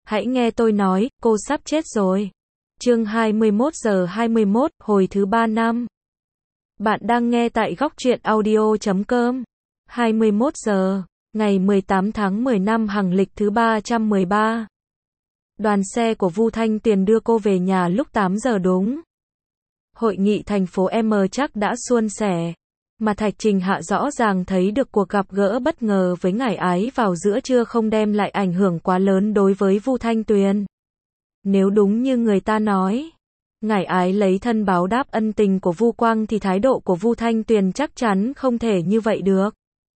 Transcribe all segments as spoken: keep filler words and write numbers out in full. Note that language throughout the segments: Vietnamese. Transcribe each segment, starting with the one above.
Hãy nghe tôi nói, cô sắp chết rồi. Chương hai mươi mốt giờ hai mươi mốt, hồi thứ ba năm. Bạn đang nghe tại góc truyện audio chấm com. hai mươi mốt giờ, ngày mười tám tháng mười năm hằng lịch thứ ba trăm mười ba. Đoàn xe của Vu Thanh Tuyền đưa cô về nhà lúc tám giờ đúng. Hội nghị thành phố M chắc đã suôn sẻ. Mà Thạch Trình Hạ rõ ràng thấy được cuộc gặp gỡ bất ngờ với Ngải Ái vào giữa trưa không đem lại ảnh hưởng quá lớn đối với Vu Thanh Tuyền. Nếu đúng như người ta nói, Ngải Ái lấy thân báo đáp ân tình của Vu Quang thì thái độ của Vu Thanh Tuyền chắc chắn không thể như vậy được.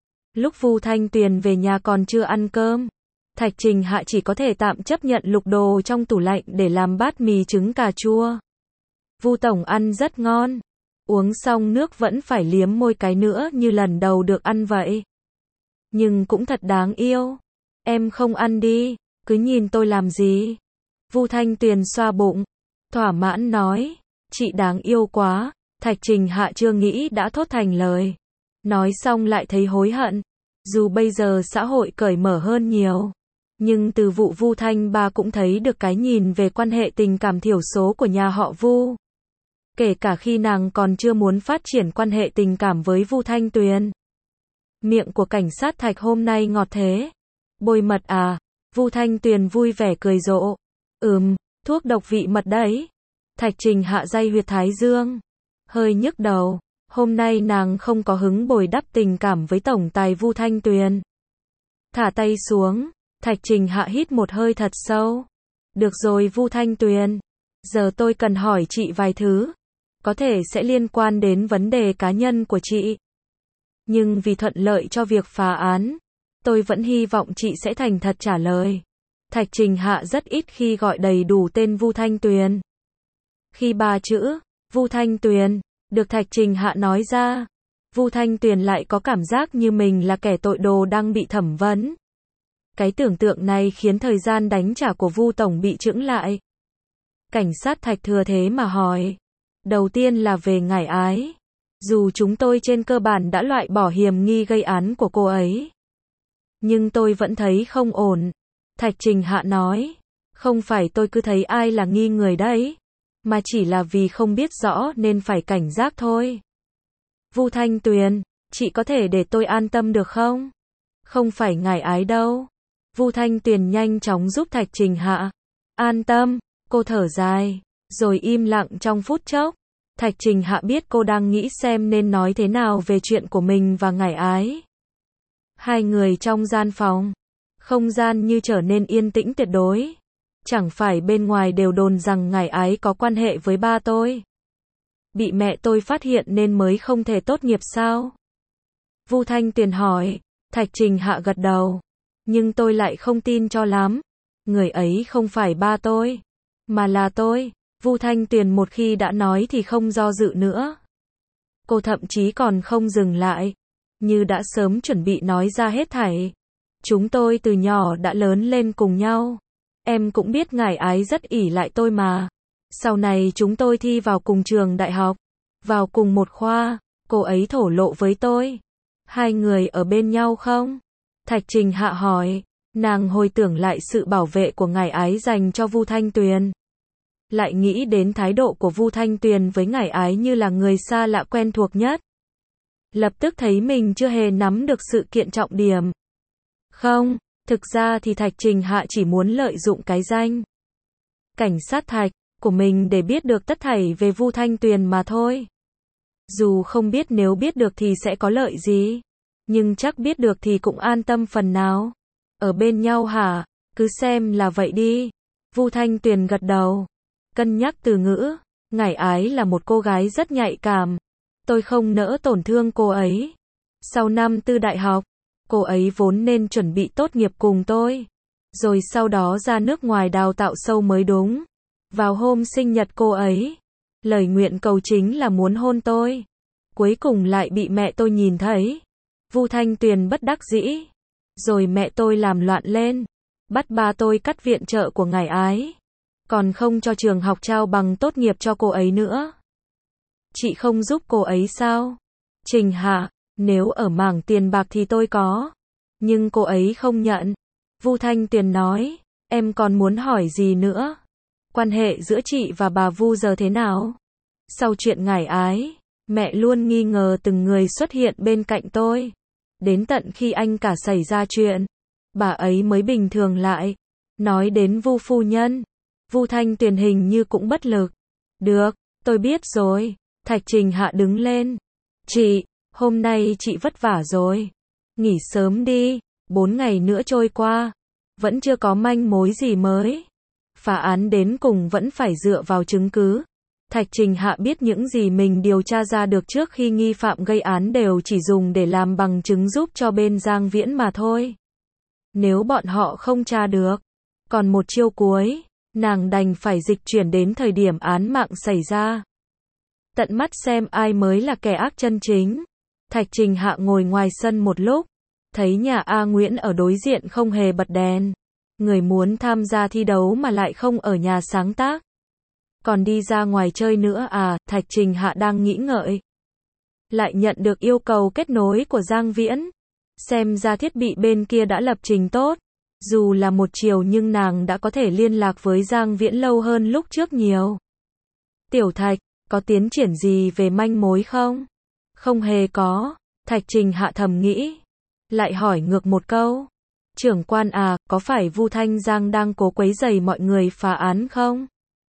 Lúc Vu Thanh Tuyền về nhà còn chưa ăn cơm, Thạch Trình Hạ chỉ có thể tạm chấp nhận lục đồ trong tủ lạnh để làm bát mì trứng cà chua. Vu tổng ăn rất ngon. Uống xong nước vẫn phải liếm môi cái nữa như lần đầu được ăn vậy. Nhưng cũng thật đáng yêu. Em không ăn đi, cứ nhìn tôi làm gì. Vu Thanh Tuyền xoa bụng, thỏa mãn nói, chị đáng yêu quá. Thạch Trình Hạ chưa nghĩ đã thốt thành lời. Nói xong lại thấy hối hận. Dù bây giờ xã hội cởi mở hơn nhiều, nhưng từ vụ Vu Thanh ba cũng thấy được cái nhìn về quan hệ tình cảm thiểu số của nhà họ Vu. Kể cả khi nàng còn chưa muốn phát triển quan hệ tình cảm với Vu Thanh Tuyền. Miệng của cảnh sát Thạch hôm nay ngọt thế. Bôi mật à? Vu Thanh Tuyền vui vẻ cười rộ. Ừm, thuốc độc vị mật đấy. Thạch Trình Hạ day huyệt thái dương. Hơi nhức đầu. Hôm nay nàng không có hứng bồi đắp tình cảm với tổng tài Vu Thanh Tuyền. Thả tay xuống. Thạch Trình Hạ hít một hơi thật sâu. Được rồi Vu Thanh Tuyền. Giờ tôi cần hỏi chị vài thứ. Có thể sẽ liên quan đến vấn đề cá nhân của chị. Nhưng vì thuận lợi cho việc phá án, tôi vẫn hy vọng chị sẽ thành thật trả lời. Thạch Trình Hạ rất ít khi gọi đầy đủ tên Vu Thanh Tuyền. Khi ba chữ, Vu Thanh Tuyền, được Thạch Trình Hạ nói ra, Vu Thanh Tuyền lại có cảm giác như mình là kẻ tội đồ đang bị thẩm vấn. Cái tưởng tượng này khiến thời gian đánh trả của Vu Tổng bị chững lại. Cảnh sát Thạch thừa thế mà hỏi. Đầu tiên là về Ngải Ái. Dù chúng tôi trên cơ bản đã loại bỏ hiểm nghi gây án của cô ấy, nhưng tôi vẫn thấy không ổn. Thạch Trình Hạ nói. Không phải tôi cứ thấy ai là nghi người đấy, mà chỉ là vì không biết rõ nên phải cảnh giác thôi. Vu Thanh Tuyền, chị có thể để tôi an tâm được không? Không phải Ngải Ái đâu. Vu Thanh Tuyền nhanh chóng giúp Thạch Trình Hạ. An tâm, cô thở dài. Rồi im lặng trong phút chốc. Thạch Trình Hạ biết cô đang nghĩ xem nên nói thế nào về chuyện của mình và Ngải Ái. Hai người trong gian phòng. Không gian như trở nên yên tĩnh tuyệt đối. Chẳng phải bên ngoài đều đồn rằng Ngải Ái có quan hệ với ba tôi. Bị mẹ tôi phát hiện nên mới không thể tốt nghiệp sao? Vu Thanh Tuyền hỏi. Thạch Trình Hạ gật đầu. Nhưng tôi lại không tin cho lắm. Người ấy không phải ba tôi, mà là tôi. Vu Thanh Tuyền một khi đã nói thì không do dự nữa. Cô thậm chí còn không dừng lại, như đã sớm chuẩn bị nói ra hết thảy. Chúng tôi từ nhỏ đã lớn lên cùng nhau. Em cũng biết Ngải Ái rất ỷ lại tôi mà. Sau này chúng tôi thi vào cùng trường đại học, vào cùng một khoa. Cô ấy thổ lộ với tôi. Hai người ở bên nhau không? Thạch Trình Hạ hỏi. Nàng hồi tưởng lại sự bảo vệ của Ngải Ái dành cho Vu Thanh Tuyền. Lại nghĩ đến thái độ của Vu Thanh Tuyền với Ngải Ái như là người xa lạ quen thuộc nhất. Lập tức thấy mình chưa hề nắm được sự kiện trọng điểm. Không, thực ra thì Thạch Trình Hạ chỉ muốn lợi dụng cái danh cảnh sát Thạch của mình để biết được tất thảy về Vu Thanh Tuyền mà thôi. Dù không biết nếu biết được thì sẽ có lợi gì, nhưng chắc biết được thì cũng an tâm phần nào. Ở bên nhau hả? Cứ xem là vậy đi. Vu Thanh Tuyền gật đầu. Cân nhắc từ ngữ. Ngải Ái là một cô gái rất nhạy cảm. Tôi không nỡ tổn thương cô ấy. Sau năm tư đại học, cô ấy vốn nên chuẩn bị tốt nghiệp cùng tôi. Rồi sau đó ra nước ngoài đào tạo sâu mới đúng. Vào hôm sinh nhật cô ấy, lời nguyện cầu chính là muốn hôn tôi. Cuối cùng lại bị mẹ tôi nhìn thấy. Vu Thanh Tuyền bất đắc dĩ. Rồi mẹ tôi làm loạn lên. Bắt ba tôi cắt viện trợ của Ngải Ái. Còn không cho trường học trao bằng tốt nghiệp cho cô ấy nữa. Chị không giúp cô ấy sao? Trình Hạ, nếu ở mảng tiền bạc thì tôi có. Nhưng cô ấy không nhận. Vu Thanh Tuyền nói. em còn muốn hỏi gì nữa? Quan hệ giữa chị và bà Vu giờ thế nào? Sau chuyện ngải ái, mẹ luôn nghi ngờ từng người xuất hiện bên cạnh tôi. Đến tận khi anh cả xảy ra chuyện, bà ấy mới bình thường lại. Nói đến Vu phu nhân, Vu Thanh Tuyền hình như cũng bất lực. Được, tôi biết rồi. Thạch Trình Hạ đứng lên. Chị, hôm nay chị vất vả rồi. Nghỉ sớm đi, bốn ngày nữa trôi qua, vẫn chưa có manh mối gì mới. Phá án đến cùng vẫn phải dựa vào chứng cứ. Thạch Trình Hạ biết những gì mình điều tra ra được trước khi nghi phạm gây án đều chỉ dùng để làm bằng chứng giúp cho bên Giang Viễn mà thôi. Nếu bọn họ không tra được, còn một chiêu cuối, nàng đành phải dịch chuyển đến thời điểm án mạng xảy ra. Tận mắt xem ai mới là kẻ ác chân chính. Thạch Trình Hạ ngồi ngoài sân một lúc, thấy nhà A Nguyễn ở đối diện không hề bật đèn. Người muốn tham gia thi đấu mà lại không ở nhà sáng tác. Còn đi ra ngoài chơi nữa à, Thạch Trình Hạ đang nghĩ ngợi. Lại nhận được yêu cầu kết nối của Giang Viễn. Xem ra thiết bị bên kia đã lập trình tốt. Dù là một chiều nhưng nàng đã có thể liên lạc với Giang Viễn lâu hơn lúc trước nhiều. Tiểu Thạch, có tiến triển gì về manh mối không? Không hề có, Thạch Trình Hạ thầm nghĩ. Lại hỏi ngược một câu. Trưởng quan à, có phải Vu Thanh Giang đang cố quấy rầy mọi người phá án không?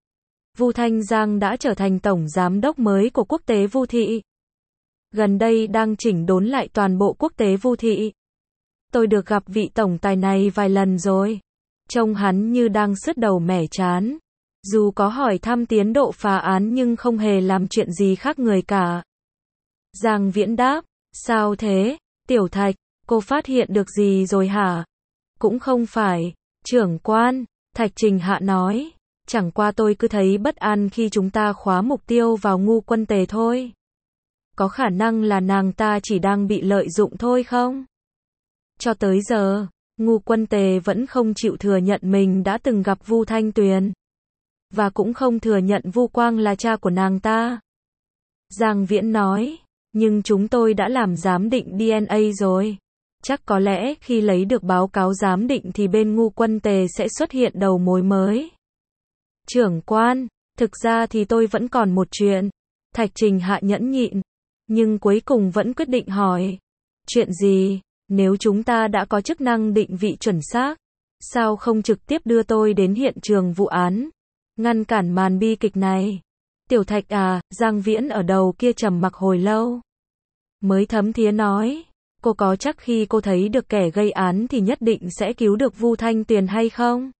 Vu Thanh Giang đã trở thành tổng giám đốc mới của Quốc tế Vu Thị. Gần đây đang chỉnh đốn lại toàn bộ Quốc tế Vu Thị. Tôi được gặp vị tổng tài này vài lần rồi. Trông hắn như đang sứt đầu mẻ chán. Dù có hỏi thăm tiến độ phá án nhưng không hề làm chuyện gì khác người cả. Giang Viễn đáp, sao thế, Tiểu Thạch, cô phát hiện được gì rồi hả? Cũng không phải, trưởng quan, Thạch Trình Hạ nói. Chẳng qua tôi cứ thấy bất an khi chúng ta khóa mục tiêu vào Ngu Quân Tề thôi. Có khả năng là nàng ta chỉ đang bị lợi dụng thôi không? Cho tới giờ, Ngu Quân Tề vẫn không chịu thừa nhận mình đã từng gặp Vu Thanh Tuyền. Và cũng không thừa nhận Vu Quang là cha của nàng ta. Giang Viễn nói, nhưng chúng tôi đã làm giám định đê en a rồi. Chắc có lẽ khi lấy được báo cáo giám định thì bên Ngu Quân Tề sẽ xuất hiện đầu mối mới. Trưởng quan, thực ra thì tôi vẫn còn một chuyện. Thạch Trình Hạ nhẫn nhịn, nhưng cuối cùng vẫn quyết định hỏi. Chuyện gì? Nếu chúng ta đã có chức năng định vị chuẩn xác, sao không trực tiếp đưa tôi đến hiện trường vụ án, ngăn cản màn bi kịch này? Tiểu Thạch à, Giang Viễn ở đầu kia trầm mặc hồi lâu. Mới thấm thía nói, cô có chắc khi cô thấy được kẻ gây án thì nhất định sẽ cứu được Vu Thanh Tuyền hay không?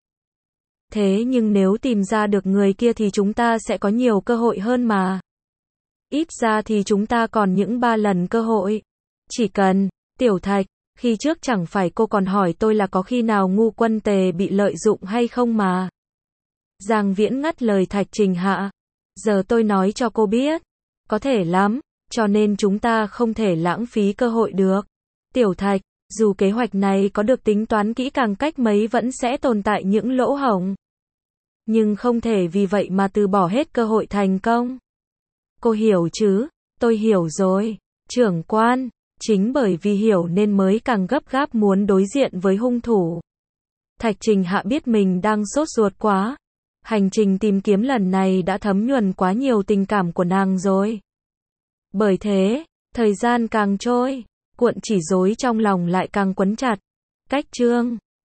Thế nhưng nếu tìm ra được người kia thì chúng ta sẽ có nhiều cơ hội hơn mà. Ít ra thì chúng ta còn những ba lần cơ hội. Chỉ cần, Tiểu Thạch, khi trước chẳng phải cô còn hỏi tôi là có khi nào Ngu Quân Tề bị lợi dụng hay không mà. Giang Viễn ngắt lời Thạch Trình Hạ. Giờ tôi nói cho cô biết. Có thể lắm, cho nên chúng ta không thể lãng phí cơ hội được. Tiểu Thạch, dù kế hoạch này có được tính toán kỹ càng cách mấy vẫn sẽ tồn tại những lỗ hổng. Nhưng không thể vì vậy mà từ bỏ hết cơ hội thành công. Cô hiểu chứ? Tôi hiểu rồi. Trưởng quan, chính bởi vì hiểu nên mới càng gấp gáp muốn đối diện với hung thủ. Thạch Trình Hạ biết mình đang sốt ruột quá. Hành trình tìm kiếm lần này đã thấm nhuần quá nhiều tình cảm của nàng rồi. Bởi thế, thời gian càng trôi, cuộn chỉ rối trong lòng lại càng quấn chặt. Cách chương